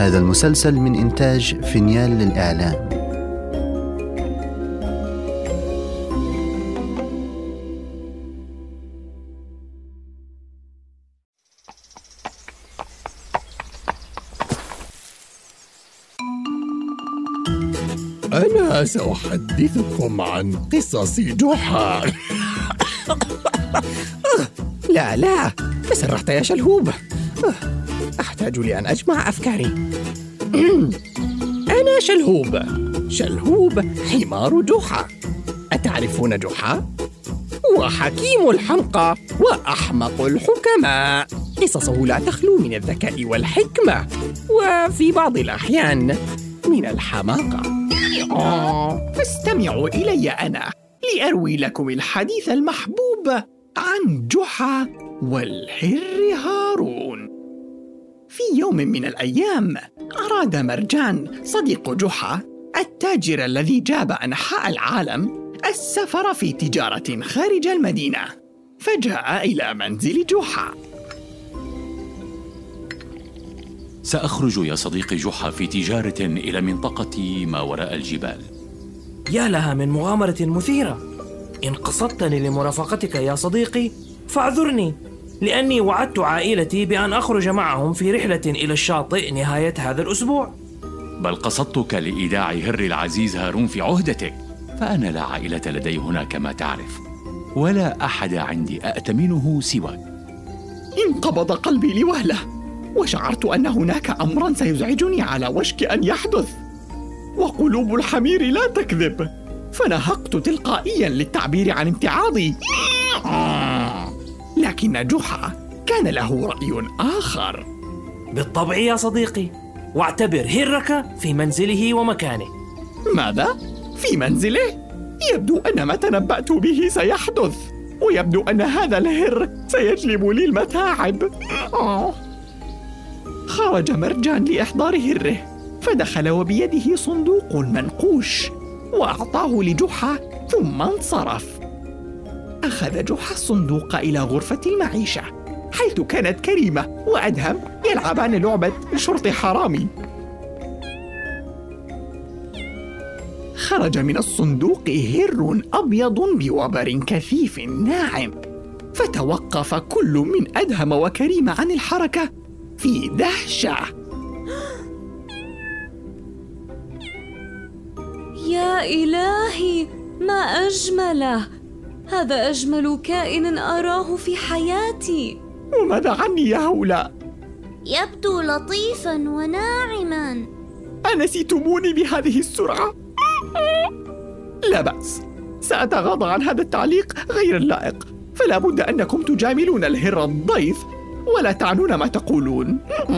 هذا المسلسل من إنتاج فينيال للإعلام. أنا سأحدثكم عن قصص جحا. لا تسرحت يا شلهوب. أحتاج لأن أجمع أفكاري. أنا شلهوب حمار جحا. أتعرفون جحا؟ هو حكيم الحمقى وأحمق الحكماء. قصصه لا تخلو من الذكاء والحكمة، وفي بعض الأحيان من الحماقة. فاستمعوا إلي أنا لأروي لكم الحديث المحبوب عن جحا والهر هارون. في يوم من الأيام أراد مرجان صديق جحا التاجر الذي جاب أنحاء العالم السفر في تجارة خارج المدينة، فجاء إلى منزل جحا. سأخرج يا صديقي جحا في تجارة إلى منطقة ما وراء الجبال. يا لها من مغامرة مثيرة. إن قصدتني لمرافقتك يا صديقي فاعذرني، لأني وعدت عائلتي بأن أخرج معهم في رحلة إلى الشاطئ نهاية هذا الأسبوع. بل قصدتك لإيداع هر العزيز هارون في عهدتك، فأنا لا عائلة لدي هنا كما تعرف، ولا أحد عندي أأتمنه سواك. انقبض قلبي لوهلة، وشعرت أن هناك أمرا سيزعجني على وشك أن يحدث، وقلوب الحمير لا تكذب، فنهقت تلقائيا للتعبير عن امتعاضي. لكن جحا كان له رأي آخر. بالطبع يا صديقي، واعتبر هرك في منزله ومكانه. ماذا؟ في منزله؟ يبدو أن ما تنبأت به سيحدث، ويبدو أن هذا الهر سيجلب لي المتاعب. خرج مرجان لإحضار هره، فدخل وبيده صندوق منقوش وأعطاه لجحا ثم انصرف. أخذ جحا الصندوق إلى غرفة المعيشة، حيث كانت كريمة وأدهم يلعبان لعبة شرط حرامي. خرج من الصندوق هر أبيض بوبر كثيف ناعم، فتوقف كل من أدهم وكريمة عن الحركة في دهشة. يا إلهي، ما أجمله! هذا أجمل كائن أراه في حياتي. وماذا عني يا هؤلاء؟ يبدو لطيفاً وناعماً. أنسيتموني بهذه السرعة؟ لا بأس، سأتغاضى عن هذا التعليق غير اللائق، فلا بد أنكم تجاملون الهر الضيف ولا تعنون ما تقولون.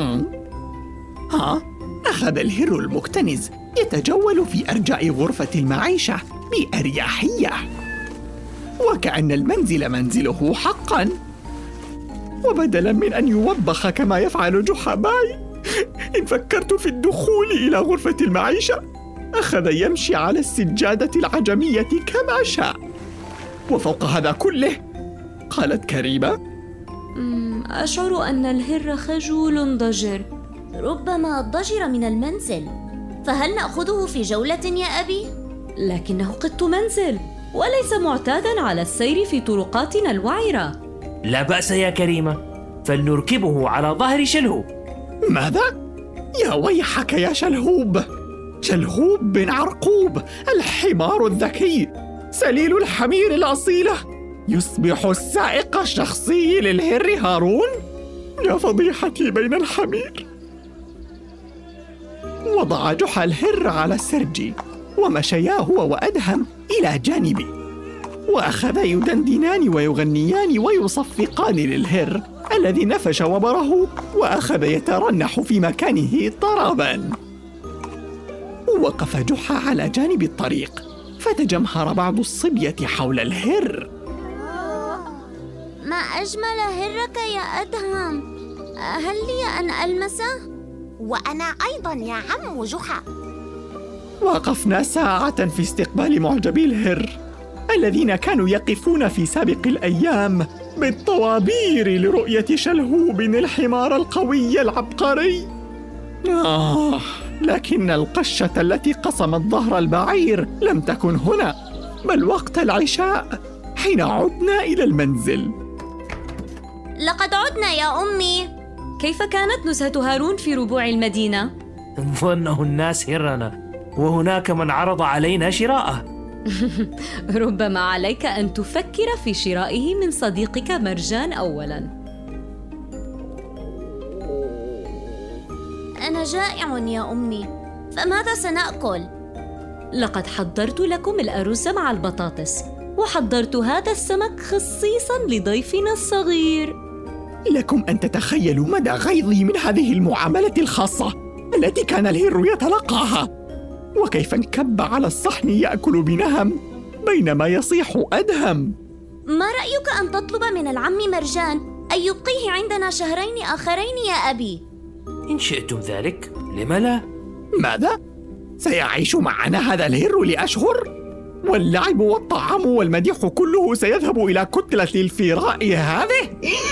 أخذ الهر المكتنز يتجول في أرجاء غرفة المعيشة بأريحية، وكأن المنزل منزله حقاً. وبدلاً من أن يوبخ كما يفعل جحا معي، إن فكرت في الدخول إلى غرفة المعيشة أخذ يمشي على السجادة العجمية كما شاء. وفوق هذا كله، قالت كريمة: أشعر أن الهر خجول ضجر. ربما ضجر من المنزل، فهل نأخذه في جولة يا أبي؟ لكنه قط منزل وليس معتادا على السير في طرقاتنا الوعرة. لا بأس يا كريمة، فلنركبه على ظهر شلهوب. ماذا؟ يا ويحك يا شلهوب! شلهوب بن عرقوب الحمار الذكي سليل الحمير الأصيلة يصبح السائق الشخصي للهر هارون؟ يا فضيحتي بين الحمير. وضع جحا الهر على السرج، ومشيا هو وأدهم إلى جانبي، وأخذا يدندنان ويغنيان ويصفقان للهر الذي نفش وبره وأخذ يترنح في مكانه طربا. وقف جحا على جانب الطريق، فتجمهر بعض الصبية حول الهر. ما أجمل هرك يا أدهم، هل لي أن ألمسه؟ وأنا أيضا يا عم جحا. وقفنا ساعة في استقبال معجبي الهر الذين كانوا يقفون في سابق الأيام بالطوابير لرؤية شلهوب الحمار القوي العبقري. لكن القشة التي قصمت ظهر البعير لم تكن هنا، بل وقت العشاء حين عدنا إلى المنزل. لقد عدنا يا أمي. كيف كانت نزهة هارون في ربوع المدينة؟ ظنه الناس هرنا، وهناك من عرض علينا شراءه. ربما عليك أن تفكر في شرائه من صديقك مرجان أولاً. أنا جائع يا أمي، فماذا سنأكل؟ لقد حضرت لكم الأرز مع البطاطس، وحضرت هذا السمك خصيصاً لضيفنا الصغير. لكم أن تتخيلوا مدى غيظي من هذه المعاملة الخاصة التي كان الهر يتلقاها، وكيف انكب على الصحن يأكل بنهم بينما يصيح أدهم. ما رأيك أن تطلب من العم مرجان أن يبقيه عندنا شهرين آخرين يا أبي؟ إن شئتم ذلك، لم لا؟ ماذا؟ سيعيش معنا هذا الهر لأشهر؟ واللعب والطعام والمديح كله سيذهب إلى كتلة الفراء هذه؟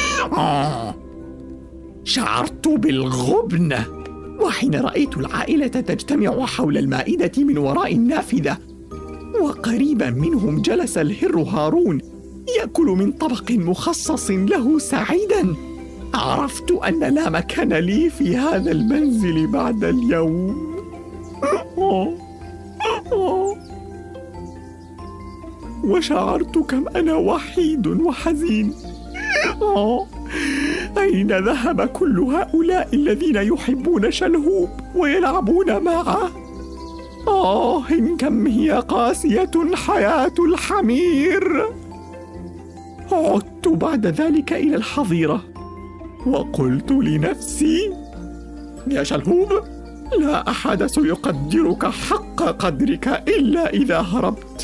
شعرت بالغبن، وحين رأيت العائلة تجتمع حول المائدة من وراء النافذة، وقريبا منهم جلس الهر هارون يأكل من طبق مخصص له سعيدا، عرفت أن لا مكان لي في هذا المنزل بعد اليوم. وشعرت كم أنا وحيد وحزين. أين ذهب كل هؤلاء الذين يحبون شلهوب ويلعبون معه؟ كم هي قاسية حياة الحمير. عدت بعد ذلك إلى الحظيرة وقلت لنفسي: يا شلهوب، لا أحد سيقدرك حق قدرك إلا إذا هربت.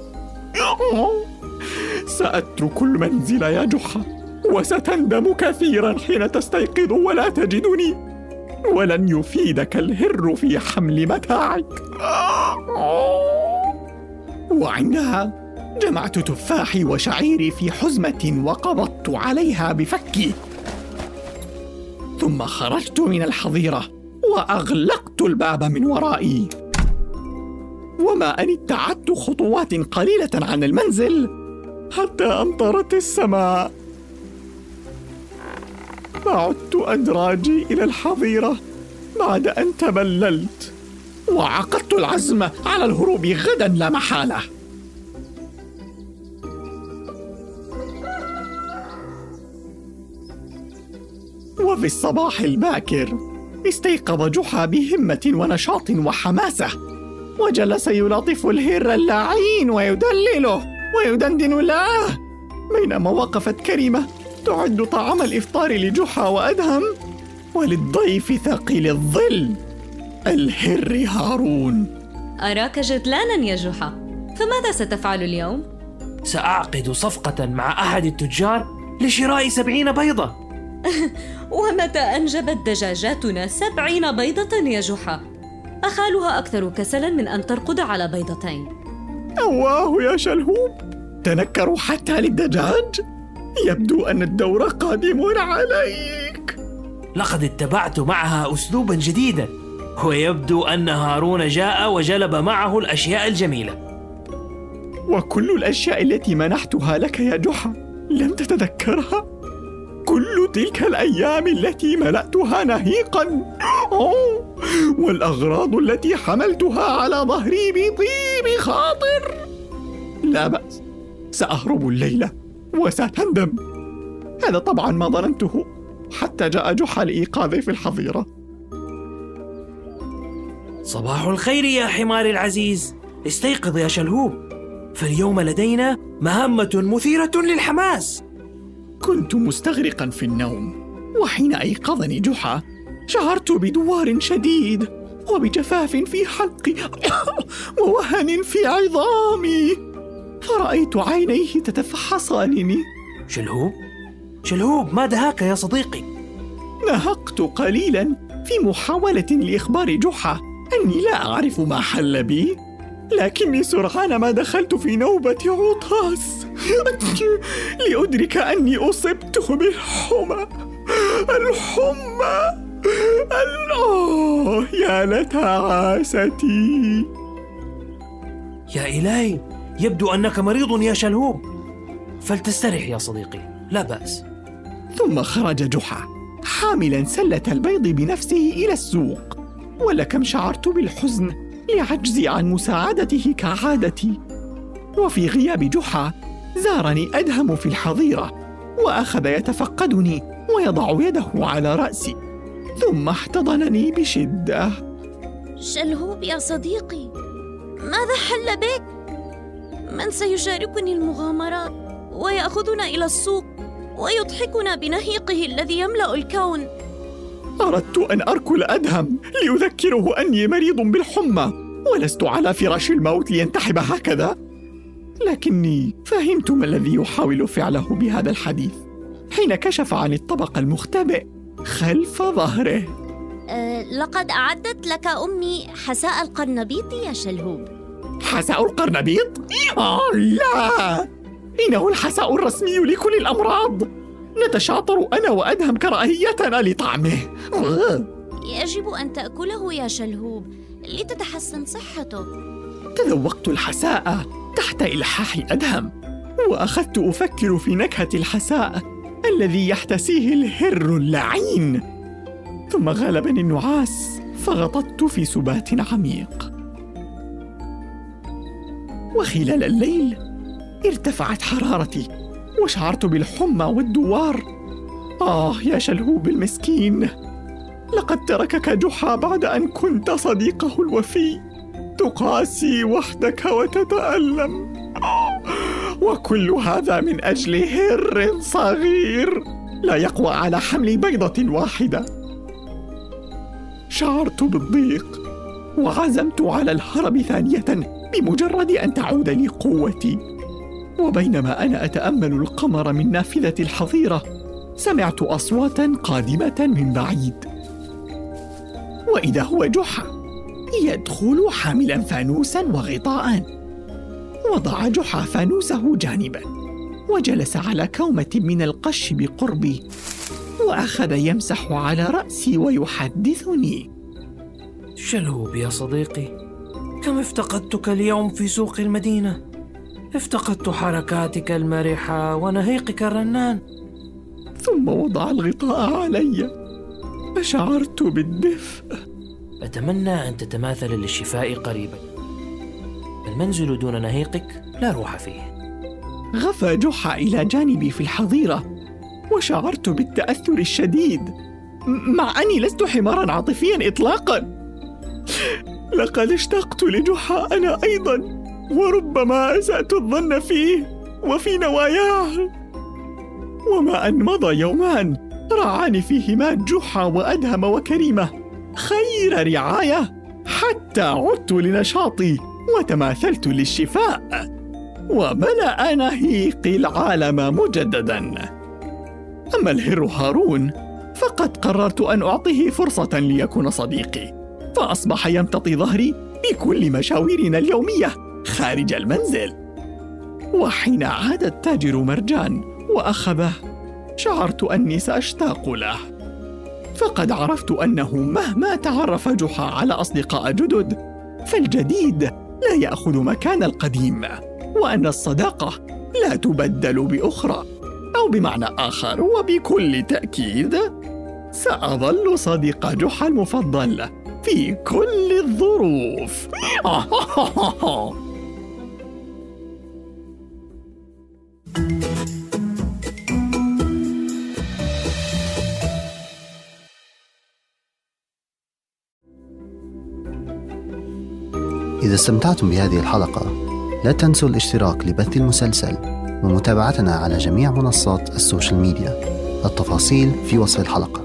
سأترك المنزل يا جحا، وستندم كثيرا حين تستيقظ ولا تجدني، ولن يفيدك الهر في حمل متاعك. وعندها جمعت تفاحي وشعيري في حزمة وقبضت عليها بفكي، ثم خرجت من الحظيرة وأغلقت الباب من ورائي. وما أن ابتعدت خطوات قليلة عن المنزل حتى أمطرت السماء، فعدت أدراجي إلى الحظيرة بعد أن تبللت، وعقدت العزم على الهروب غدا لا محالة. وفي الصباح الباكر استيقظ جحا بهمة ونشاط وحماسة، وجلس يلاطف الهر اللعين ويدلله ويدندن له، بينما وقفت كريمة تعد طعام الإفطار لجحا وأدهم وللضيف ثقيل الظل الهر هارون. أراك جدلانا يا جحا، فماذا ستفعل اليوم؟ سأعقد صفقة مع أحد التجار لشراء 70 بيضة. ومتى أنجبت دجاجاتنا 70 بيضة يا جحا؟ أخالها أكثر كسلا من أن ترقد على بيضتين. أواه يا شلهوب، تنكروا حتى للدجاج؟ يبدو أن الدور قادم عليك. لقد اتبعت معها أسلوبا جديدا، ويبدو أن هارون جاء وجلب معه الأشياء الجميلة. وكل الأشياء التي منحتها لك يا جحا لم تتذكرها؟ كل تلك الأيام التي ملأتها نهيقا، والأغراض التي حملتها على ظهري بطيب خاطر. لا بأس، سأهرب الليلة وستندم. هذا طبعا ما ظننته حتى جاء جحا لإيقاظي في الحظيرة. صباح الخير يا حماري العزيز، استيقظ يا شلهوب، فاليوم لدينا مهمة مثيرة للحماس. كنت مستغرقا في النوم، وحين أيقظني جحا شعرت بدوار شديد وبجفاف في حلقي ووهن في عظامي، فرأيت عينيه تتفحصانني. شلهوب، ما دهاك يا صديقي؟ نهقت قليلا في محاولة لإخبار جحا أني لا أعرف ما حل بي، لكني سرعان ما دخلت في نوبة عطاس لأدرك أني أصبت بالحمى. يا لتعاستي. يا إلهي، يبدو أنك مريض يا شلهوب، فلتسترح يا صديقي، لا بأس. ثم خرج جحا حاملا سلة البيض بنفسه إلى السوق، ولكم شعرت بالحزن لعجزي عن مساعدته كعادتي. وفي غياب جحا زارني أدهم في الحظيرة، وأخذ يتفقدني ويضع يده على رأسي، ثم احتضنني بشدة. شلهوب يا صديقي، ماذا حل بك؟ من سيشاركني المغامرات ويأخذنا إلى السوق ويضحكنا بنهيقه الذي يملأ الكون؟ أردت أن أركل أدهم لأذكره أني مريض بالحمى ولست على فراش الموت لينتحب هكذا، لكني فهمت ما الذي يحاول فعله بهذا الحديث حين كشف عن الطبق المختبئ خلف ظهره. لقد أعدت لك أمي حساء القرنبيط يا شلهوب. حساء القرنبيط؟ لا، إنه الحساء الرسمي لكل الأمراض. نتشاطر أنا وأدهم كراهيتنا لطعمه. يجب أن تأكله يا شلهوب لتتحسن صحتك. تذوقت الحساء تحت إلحاح أدهم، وأخذت أفكر في نكهة الحساء الذي يحتسيه الهر اللعين، ثم غلبني النعاس فغطت في سبات عميق. وخلال الليل ارتفعت حرارتي وشعرت بالحمى والدوار. يا شلهوب المسكين، لقد تركك جحا بعد أن كنت صديقه الوفي، تقاسي وحدك وتتألم، وكل هذا من أجل هر صغير لا يقوى على حمل بيضة واحدة. شعرت بالضيق وعزمت على الهرب ثانية بمجرد أن تعود لي قوتي. وبينما أنا أتأمل القمر من نافذة الحظيرة سمعت أصواتا قادمة من بعيد، وإذا هو جحا يدخل حاملا فانوسا وغطاء. وضع جحا فانوسه جانبا وجلس على كومة من القش بقربي، وأخذ يمسح على رأسي ويحدثني. شلهوب يا صديقي، كم افتقدتك اليوم في سوق المدينة. افتقدت حركاتك المرحة ونهيقك الرنان. ثم وضع الغطاء علي فشعرت بالدفء. أتمنى أن تتماثل للشفاء قريبا. المنزل دون نهيقك لا روح فيه. غفى جحا إلى جانبي في الحظيرة وشعرت بالتأثر الشديد، مع أني لست حمارا عاطفيا إطلاقا. لقد اشتقت لجحا أنا أيضا، وربما أسأت الظن فيه وفي نواياه. وما أن مضى يومان رعاني فيهما جحا وأدهم وكريمة خير رعاية، حتى عدت لنشاطي وتماثلت للشفاء، وملأ نهيقي العالم مجددا. أما الهر هارون فقد قررت أن أعطيه فرصة ليكون صديقي، فأصبح يمتطي ظهري بكل مشاويرنا اليومية خارج المنزل. وحين عاد التاجر مرجان وأخذه شعرت أني سأشتاق له، فقد عرفت أنه مهما تعرف جحا على أصدقاء جدد فالجديد لا يأخذ مكان القديم، وأن الصداقة لا تبدل بأخرى، أو بمعنى آخر وبكل تأكيد سأظل صديق جحا المفضل في كل الظروف. إذا استمتعتم بهذه الحلقة لا تنسوا الاشتراك لبث المسلسل ومتابعتنا على جميع منصات السوشيال ميديا. التفاصيل في وصف الحلقة.